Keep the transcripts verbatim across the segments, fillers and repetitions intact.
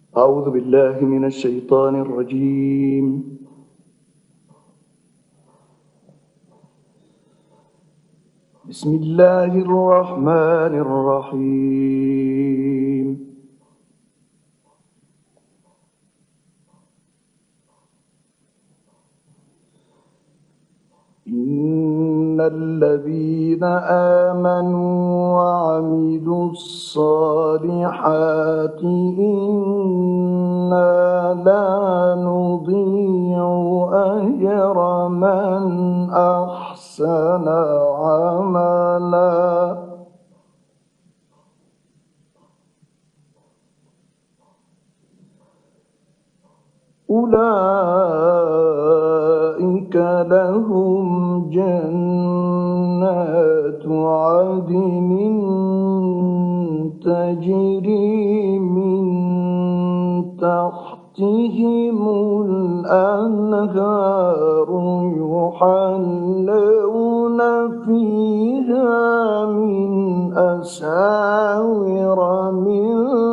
أعوذ بالله من الشيطان الرجيم. بسم الله الرحمن الرحيم. إن الذين آمنوا وعملوا الصالحات إنا لا نضيع أجر من أحسن عملا. أولئك لهم جنات عدن تجري من تحتهم الأنهار يحلون فيها من أساور من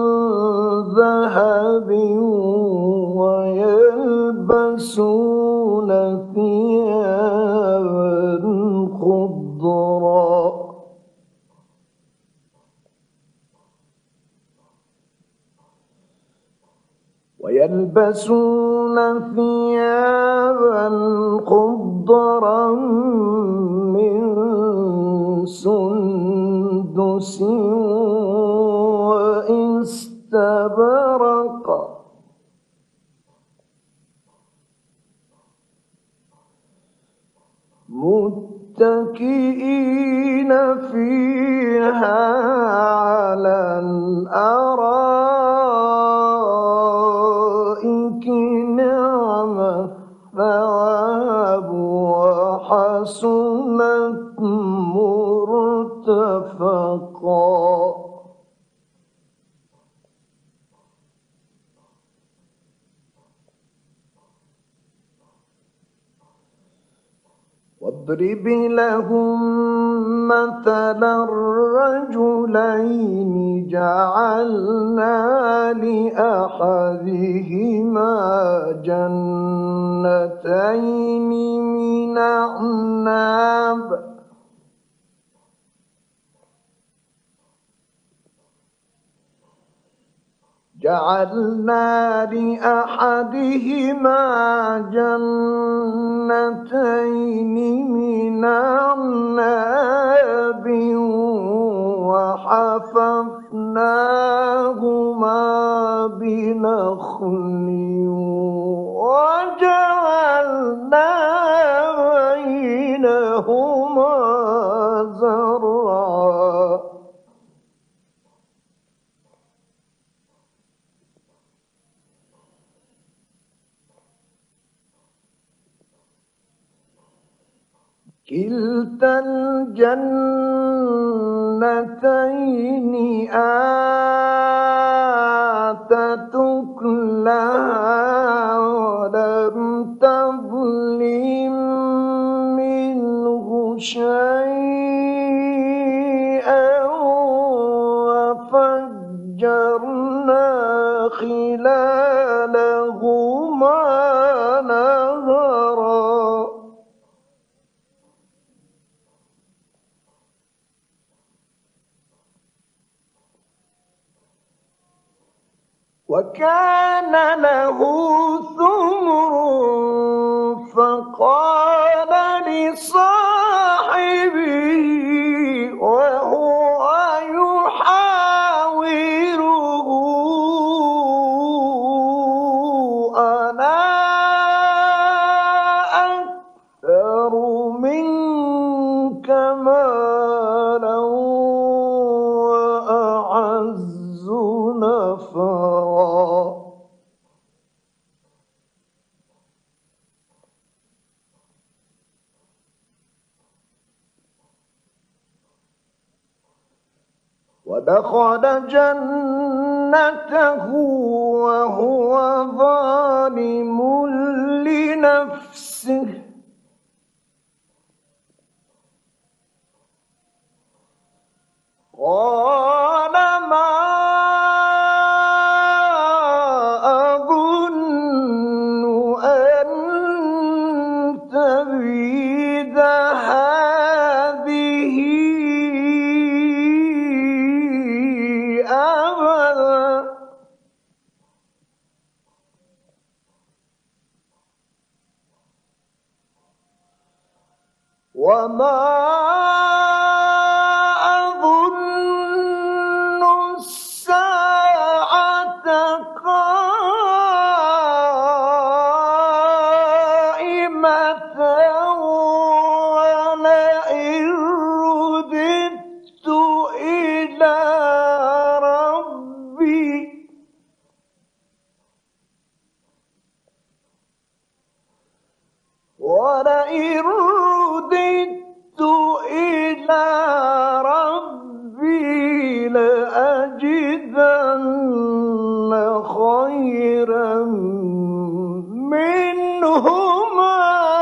ذهب ويلبسون ثيابا خضرا ويلبسون ثيابا خضرا من سندس واستبرق متكئين فيها على الأرائك نعم الثواب وحسنت مرتفقا. واضرب لهم مثلا الرجلين جعلنا لأحدهما جنتين من أعناب جعلنا لأحدهما جنتين من أعناب وحففناهما بنخل وجعلنا بينهما زرعا. كلتا الجنتين آتت أكلها ولم تظلم منه شيئا وفجرنا خلالهما نهرا. وكان له ثمر فقال لصاحبه وهو يحاوره أنا أكثر منك مالا وأعز نفرا. ودخل جنته وهو ظالم لنفسه قال ما وما أظن الساعة قائمة ولئن رددت إلى ربي ولئن رددت إلى ربي لأجدن خيرا منهما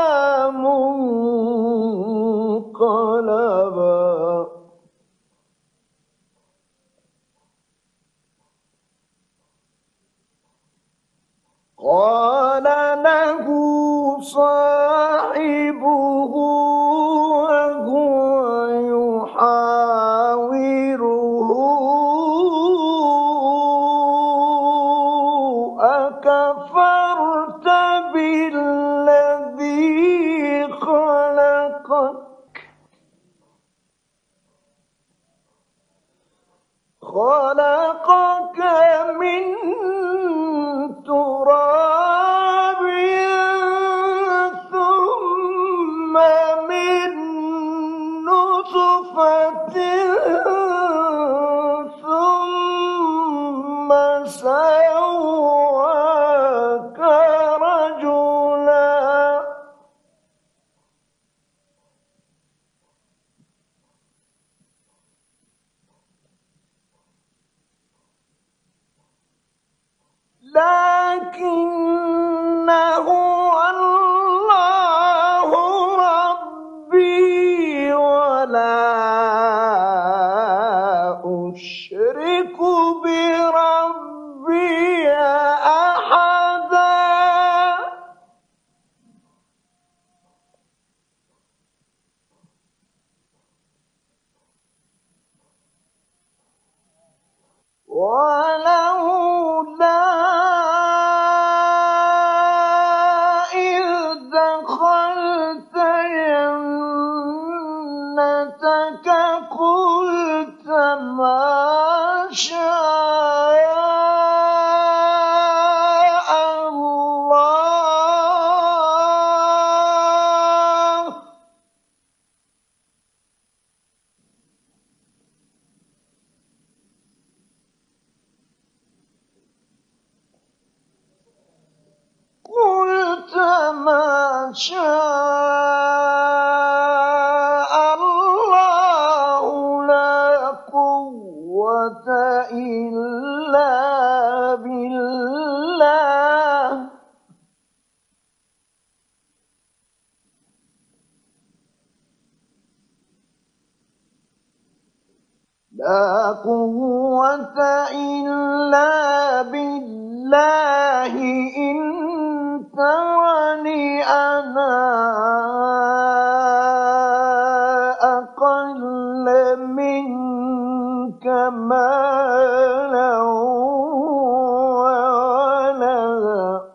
منقلبا قال له صاحبه وهو يحاوره أكفرت بالذي خلقك خلقك من تراب ثم من نطفة ثم سواك رجلا لكن هو الله ربي ولا أشرك بربي أحدا ولولا إذ دخلت جنتك قلت ما شاء الله قلت ما شاء الله لا قوة إلا بالله لا قوة إلا بالله إن ترني أنا أقل منك مالا وولدا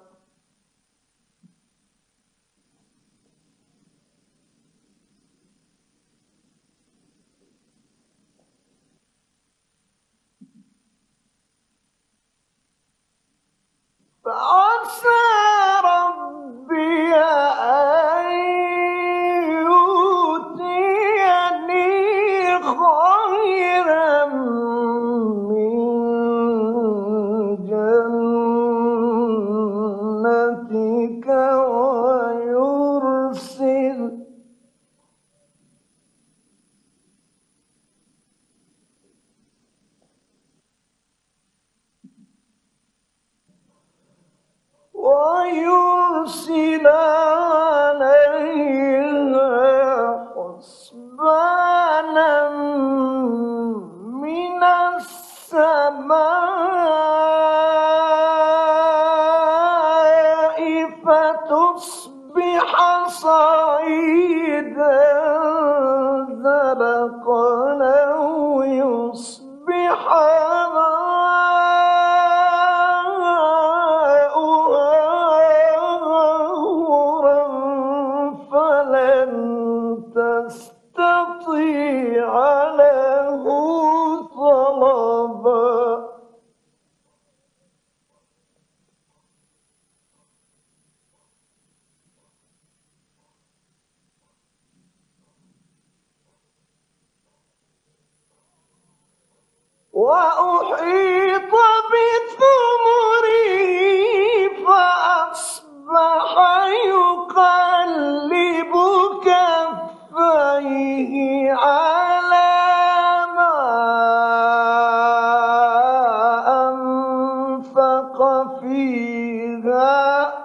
فعسى ربي أن يؤتيني خيرا من جنتك ويرسل ويرسل عليها حسبانا من السماء فتصبح صعيدا زلقا أو يصبح ماؤها فيها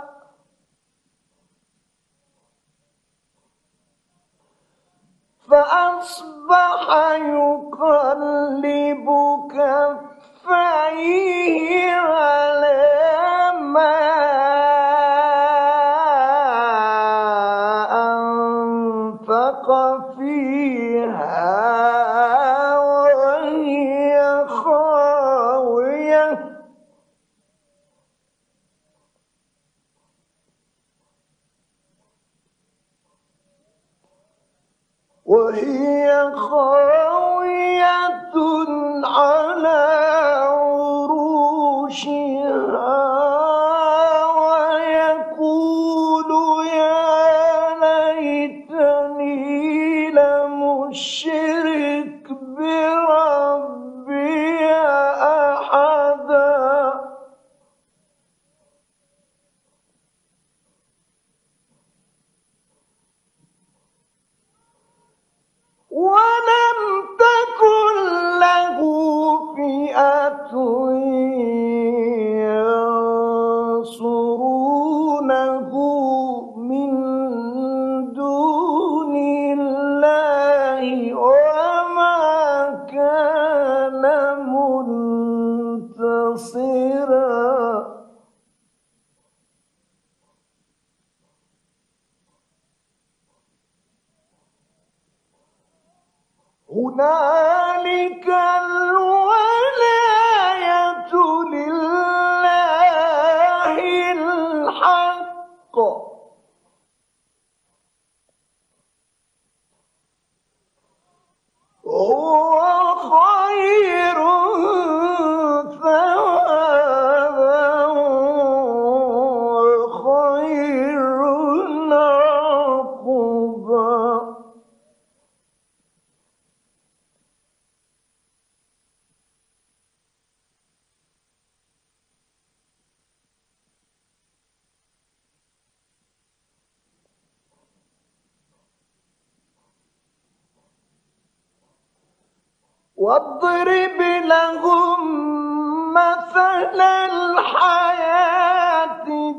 فأصبح يقلب كفيه على ما أنفق فيها وهي خاوية وهي خاوية على عروشها ويقول يا ليتني لم أشرك بربي أحدا ولم تكن له فئة ينصرونه من دون الله وما كان منتصرا. هنالك الولاية لله الحق هو خير ثوابا وخير عقبا. واضرب لهم مثل الحياة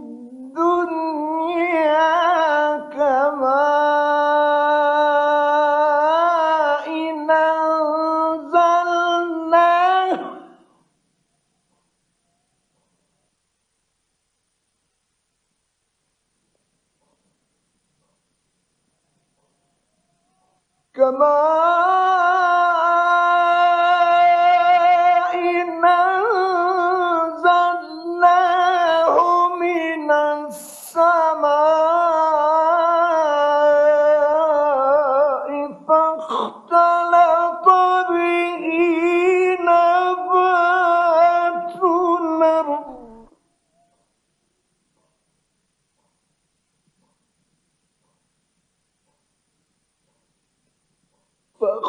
الدنيا كماء أنزلناه كماء أنزلناه من السماء فاختلط به نبات الأرض فاختلط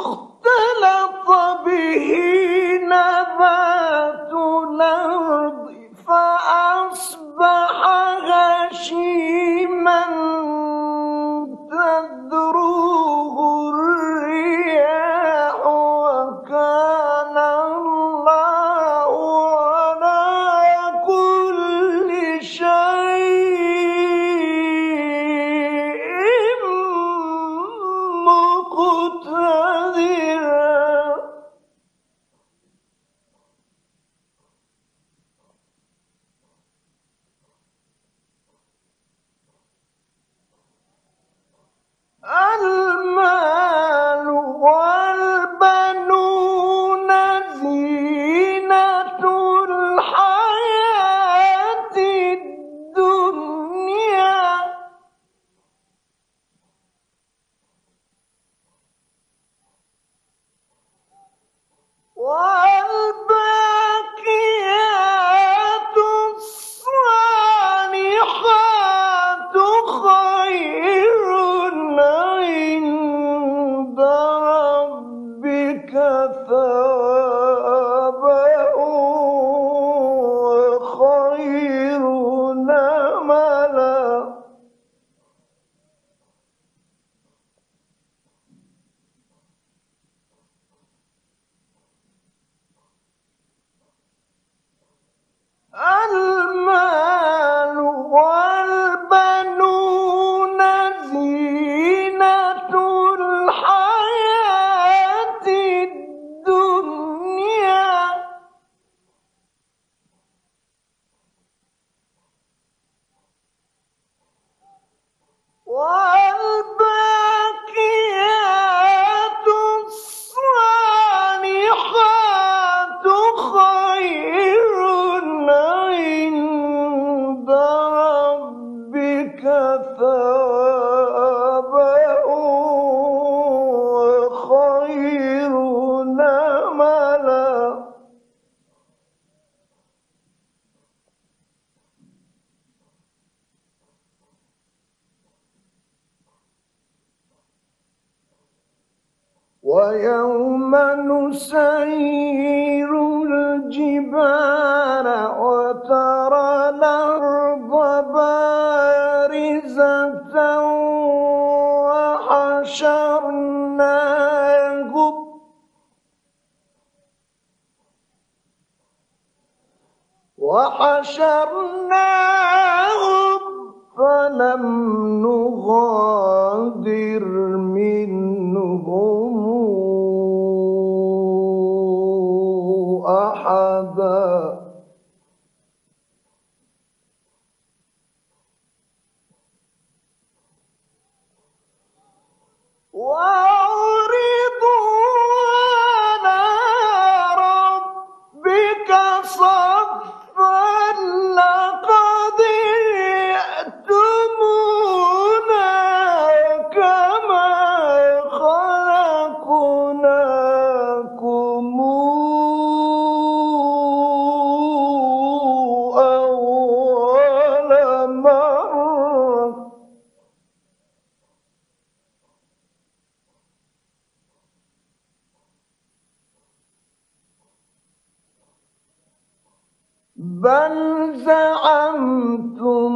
ويوم نسير الجبال وترى الأرض بارزة وحشرناهم وحشرناهم فلم نغادر منهم أحدا وعرضوا على ربك صفا لقد جئتمونا كما خلقناكم أول مرة بل زعمتم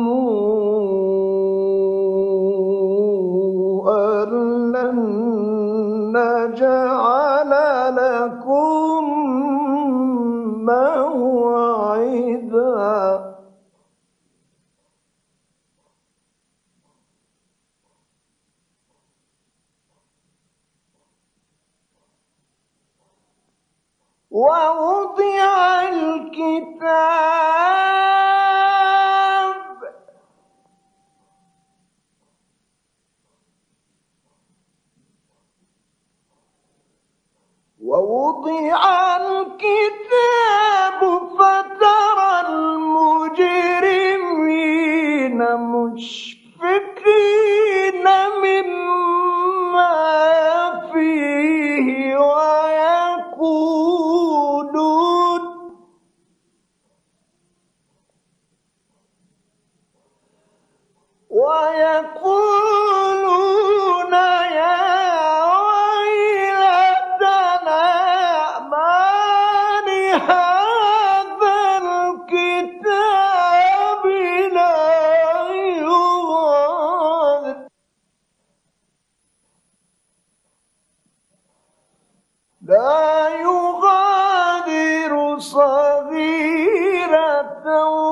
أن لن نجعل لكم موعدا ووضع الكتاب ووضع الكتاب فترى المجرمين مشفقين مما فيه ويقولون ويقولون يا ويلتنا ما لهذا الكتاب لا يغادر لا يغادر صغيرة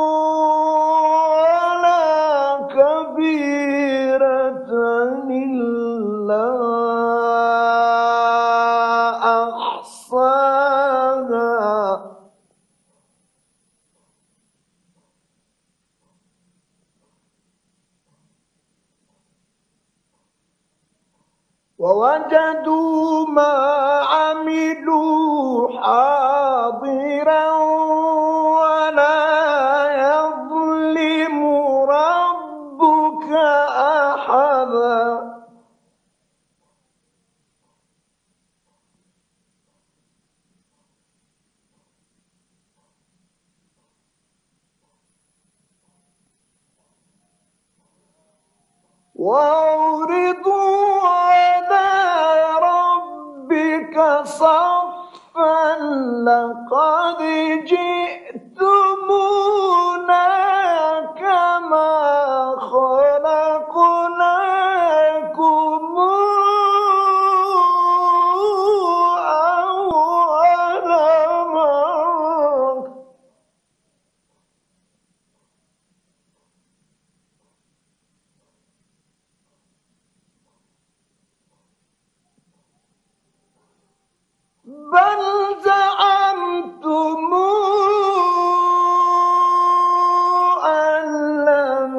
ولا كبيرة إلا أحصاها ووجدوا ما عملوا حاضرا ولا يظلم ربك أحدا وعرضوا على ربك صفا لقد جئتمونا كما خلقناكم أول مرة بل زعمتم أن لن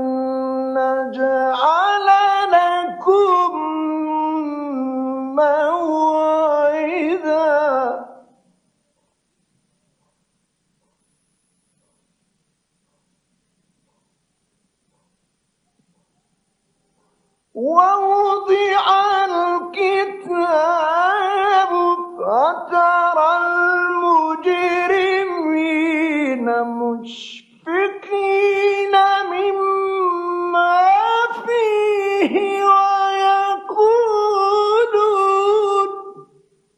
نجعل لكم موعدا ووضع الكتاب فترى المجرمين مشفقين مما فيه ويقولون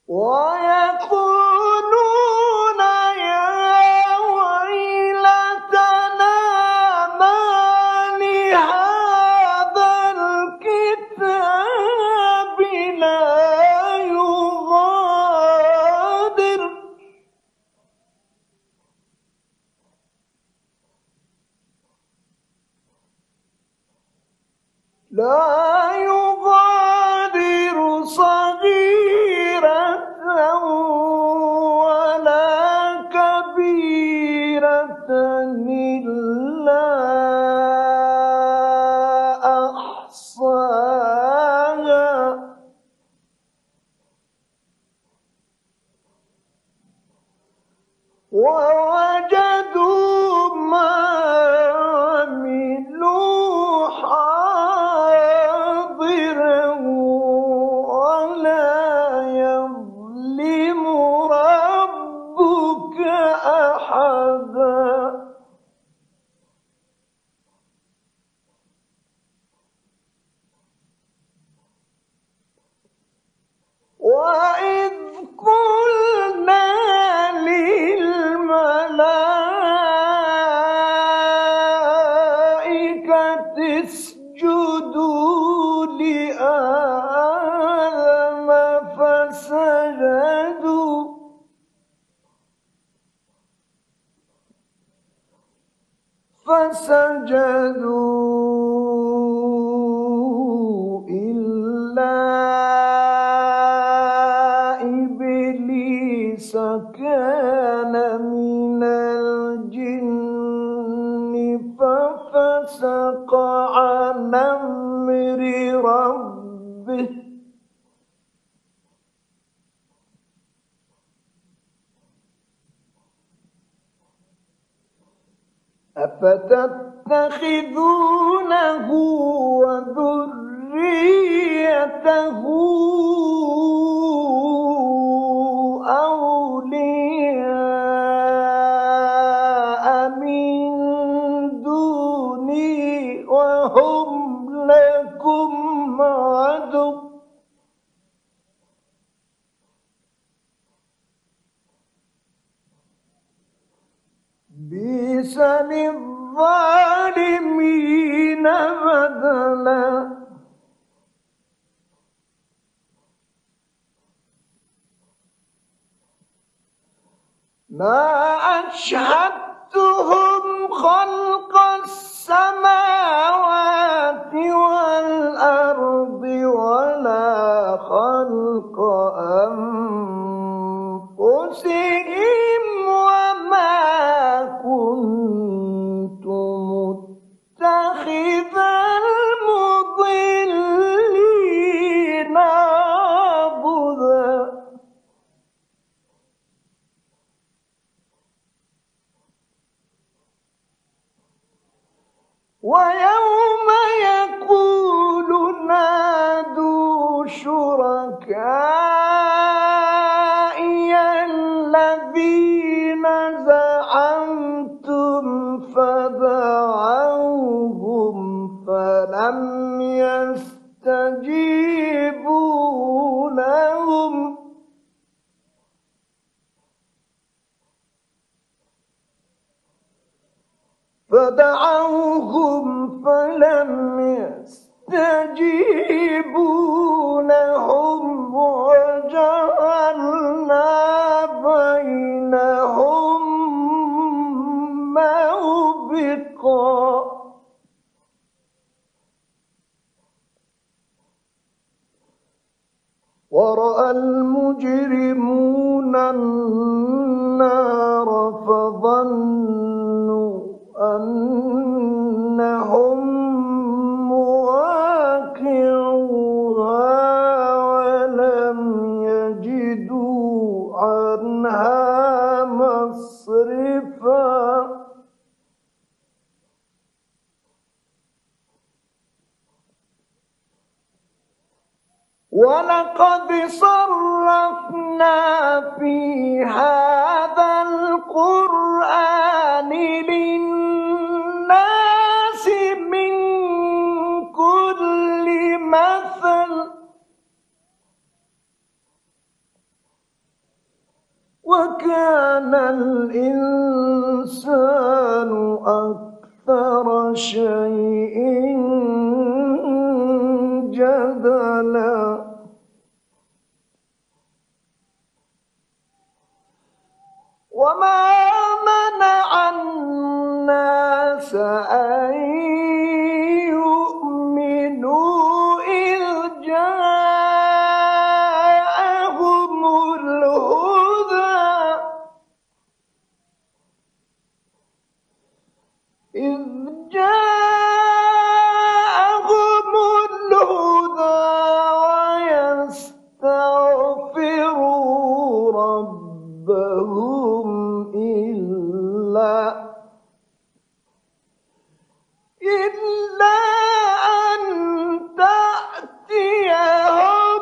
ويقولون يا ويلتنا ما لهذا الكتاب لا يغادر لا يغادر صغيرة ولا كبيرة إلا أحصاها ووجدوا ما عملوا حاضرا ولا يظلم ربك أحدا وإذ قلنا للملائكة اسجدوا لآدم فسجدوا فسجدوا إلا إبليس كان من الجن ففسق عن أمر ربه أفتتخذونه وذريته أولياء من دوني وهم لكم عدو بئس للظالمين بدلا ما أشهدتهم خلق السماوات والأرض ولا خلق أنفسهم وما كنت متخذ المضلين عضدا ويوم يقول نادوا شركائي الذين زعمتم فدعوهم فلم يستجيبوا لهم فدعوهم فلم يستجيبوا لهم وجعلنا بينهم موبقا ورأى المجرمون النار فظنوا أنهم مواقعوها ولم يجدوا عنها مصرفا ولقد صرفنا في هذا القرآن للناس من كل مثل وكان الإنسان أكثر شيء جدلا وما منع الناس أن يؤمنوا إذ جاءهم الهدى إذ جاءهم الهدى ويستغفروا ربهم إلا إلا أن تأتيهم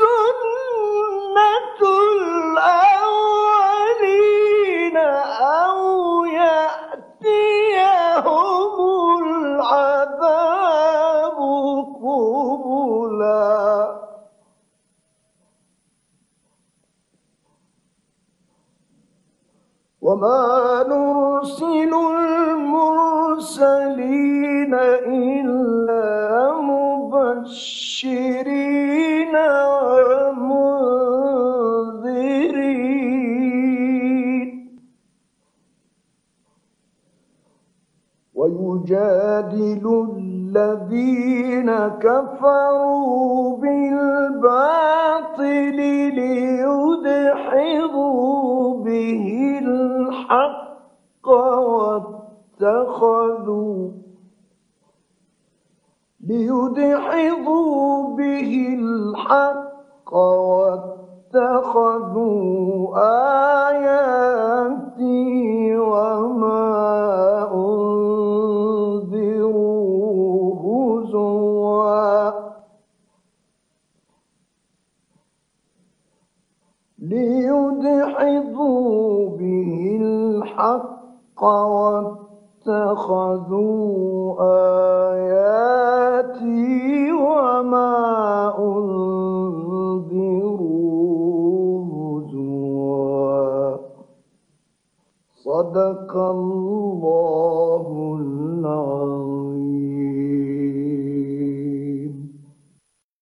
سنة الأولين أو يأتيهم العذاب قبلا وما نرسل المرسلين إلا مبشرين ومنذرين ويجادل الذين كفروا بالباطل ليدحضوا به الحق واتخذوا ليدحضوا به الحق واتخذوا آياتي وما أنذروا هزوا ليدحضوا به الحق واتخذوا آياتي وما أنذروا هزوا صدق الله العظيم.